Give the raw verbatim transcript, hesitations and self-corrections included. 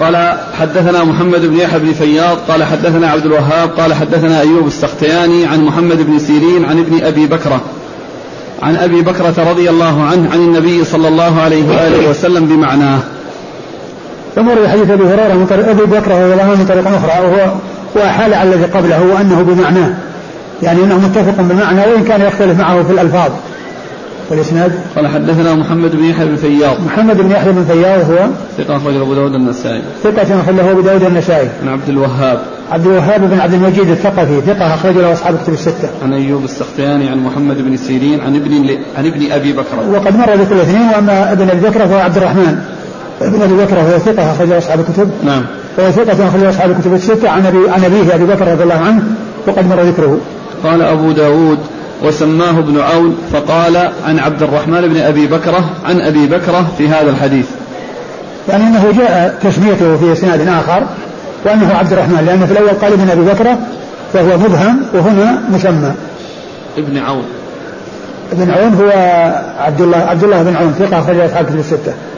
قال حدثنا محمد بن يحيى بن فياض قال حدثنا عبد الوهاب قال حدثنا أيوب السختياني عن محمد بن سيرين عن ابن أبي بكرة عن أبي بكرة رضي الله عنه عن النبي صلى الله عليه وآله وسلم بمعناه. ثم حديث أبي هريرة من طريق أبي بكرة رضي الله عنه من طريق أخرى وهو وحال على الذي قبله وأنه بمعناه، يعني أنه متفق بالمعنى وإن كان يختلف معه في الألفاظ. والإسناد قال حدثنا محمد بن يحيى بن فياض محمد بن يحيى بن فياض هو ثقة أخرجه أبو داود النسائي ثقة أخرجه أبو داود النسائي عن عبد الوهاب عبد الوهاب بن عبد المجيد الثقفي ثقة أخرج له أصحاب الكتب الستة عن أيوب السختياني عن محمد بن سيرين عن ابن عن ابن أبي بكر وقد مر ذكر الاثنين. وأما ابن أبي بكر فهو عبد الرحمن ابن أبي بكر هو ثقة أخرج له أصحاب الكتب نعم وهو ثقة أخرج له أصحاب الكتب الستة عن أبي عن أبيه أبي بكر رضي الله عنه وقد مر ذكره. قال أبو داود وسماه ابن عون فقال عن عبد الرحمن بن أبي بكرة عن أبي بكرة في هذا الحديث، يعني أنه جاء تسميته في إسناد آخر وأنه عبد الرحمن، لأن في الأول قال ابن أبي بكرة فهو مبهم وهنا مسمى ابن عون. ابن عون هو عبد الله عبد الله بن عون ثقة أخرج أصحاب الكتب الستة.